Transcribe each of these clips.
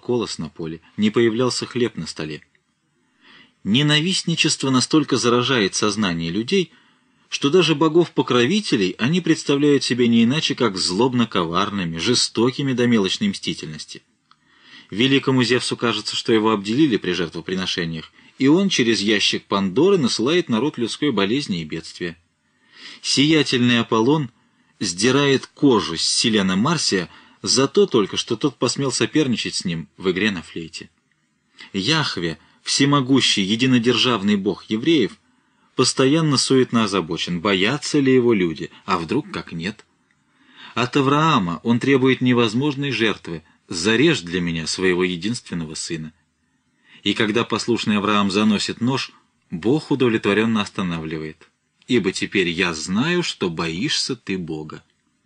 колос на поле, не появлялся хлеб на столе. Ненавистничество настолько заражает сознание людей, что даже богов-покровителей они представляют себе не иначе, как злобно-коварными, жестокими до мелочной мстительности. Великому Зевсу кажется, что его обделили при жертвоприношениях, и он через ящик Пандоры насылает народ людской болезни и бедствия. Сиятельный Аполлон сдирает кожу с Селена Марсия за то только, что тот посмел соперничать с ним в игре на флейте. Яхве, всемогущий, единодержавный бог евреев, постоянно суетно озабочен, боятся ли его люди, а вдруг как нет. От Авраама он требует невозможной жертвы: «Зарежь для меня своего единственного сына». И когда послушный Авраам заносит нож, Бог удовлетворенно останавливает: «Ибо теперь я знаю, что боишься ты Бога».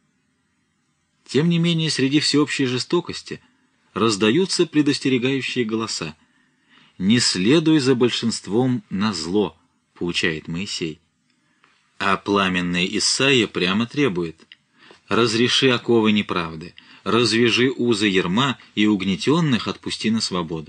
Тем не менее, среди всеобщей жестокости раздаются предостерегающие голоса. «Не следуй за большинством назло», — поучает Моисей. А пламенный Исаия прямо требует: «Разреши оковы неправды, развяжи узы ярма и угнетенных отпусти на свободу».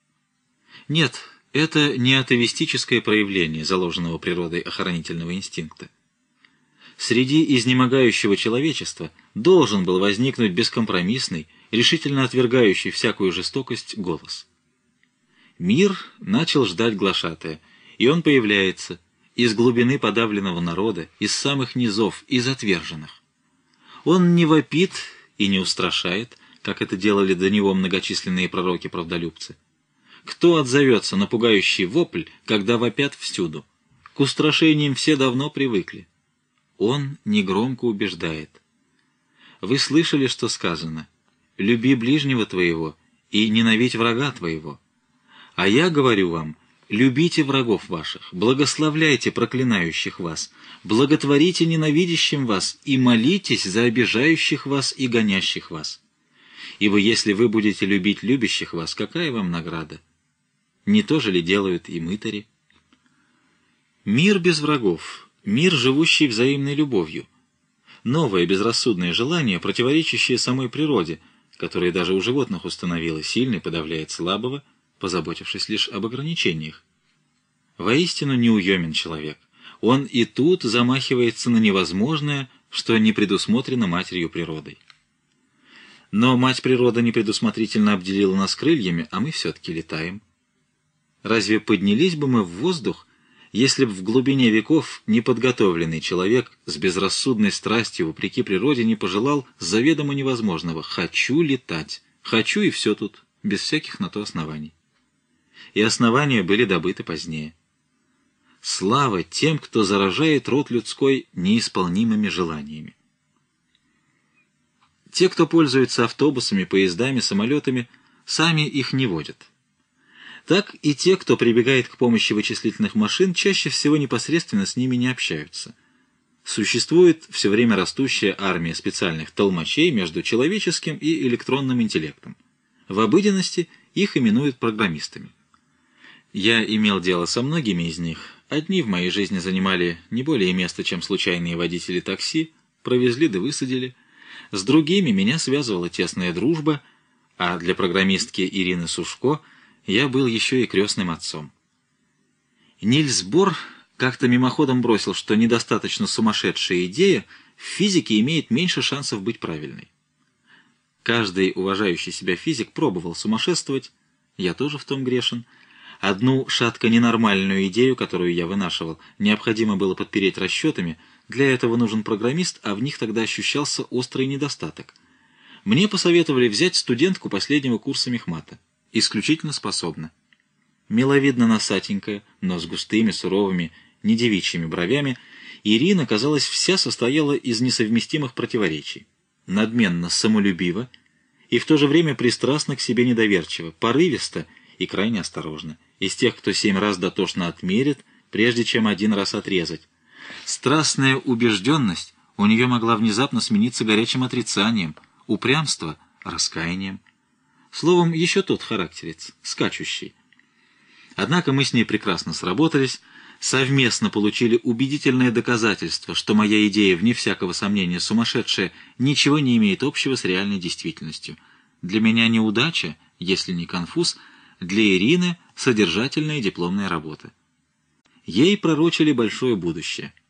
Нет, это не атеистическое проявление заложенного природой охранительного инстинкта. Среди изнемогающего человечества должен был возникнуть бескомпромиссный, решительно отвергающий всякую жестокость голос. Мир начал ждать глашатая, и он появляется из глубины подавленного народа, из самых низов, из отверженных. Он не вопит и не устрашает, как это делали до него многочисленные пророки-правдолюбцы. Кто отзовется на пугающий вопль, когда вопят всюду? К устрашениям все давно привыкли. Он негромко убеждает: «Вы слышали, что сказано: люби ближнего твоего и ненавидь врага твоего. А я говорю вам: любите врагов ваших, благословляйте проклинающих вас, благотворите ненавидящим вас и молитесь за обижающих вас и гонящих вас. Ибо если вы будете любить любящих вас, какая вам награда? Не то же ли делают и мытари?» Мир без врагов, мир, живущий взаимной любовью. Новое безрассудное желание, противоречащее самой природе, которое даже у животных установило: сильный подавляет слабого, позаботившись лишь об ограничениях. Воистину неуемен человек. Он и тут замахивается на невозможное, что не предусмотрено матерью природой. Но мать природа непредусмотрительно обделила нас крыльями, а мы все-таки летаем. Разве поднялись бы мы в воздух, если б в глубине веков неподготовленный человек с безрассудной страстью вопреки природе не пожелал заведомо невозможного: «Хочу летать, хочу, и все тут, без всяких на то оснований». И основания были добыты позднее. Слава тем, кто заражает род людской неисполнимыми желаниями. Те, кто пользуется автобусами, поездами, самолетами, сами их не водят. Так и те, кто прибегает к помощи вычислительных машин, чаще всего непосредственно с ними не общаются. Существует все время растущая армия специальных толмачей между человеческим и электронным интеллектом. В обыденности их именуют программистами. Я имел дело со многими из них. Одни в моей жизни занимали не более места, чем случайные водители такси, провезли да высадили. С другими меня связывала тесная дружба, а для программистки Ирины Сушко я был еще и крестным отцом. Нильс Бор как-то мимоходом бросил, что недостаточно сумасшедшая идея в физике имеет меньше шансов быть правильной. Каждый уважающий себя физик пробовал сумасшествовать, я тоже в том грешен. Одну шатко ненормальную идею, которую я вынашивал, необходимо было подпереть расчетами. Для этого нужен программист, а в них тогда ощущался острый недостаток. Мне посоветовали взять студентку последнего курса мехмата. Исключительно способна. Миловидно-носатенькая, но с густыми, суровыми, недевичьими бровями, Ирина, казалось, вся состояла из несовместимых противоречий. Надменно самолюбива и в то же время пристрастна к себе недоверчиво, порывиста и крайне осторожна. Из тех, кто 7 раз дотошно отмерит, прежде чем 1 раз отрезать. Страстная убежденность у нее могла внезапно смениться горячим отрицанием, упрямство — раскаянием. Словом, еще тот характерец, скачущий. Однако мы с ней прекрасно сработались, совместно получили убедительное доказательство, что моя идея, вне всякого сомнения, сумасшедшая, ничего не имеет общего с реальной действительностью. Для меня неудача если не конфуз, для Ирины содержательная дипломная работа. Ей пророчили большое будущее.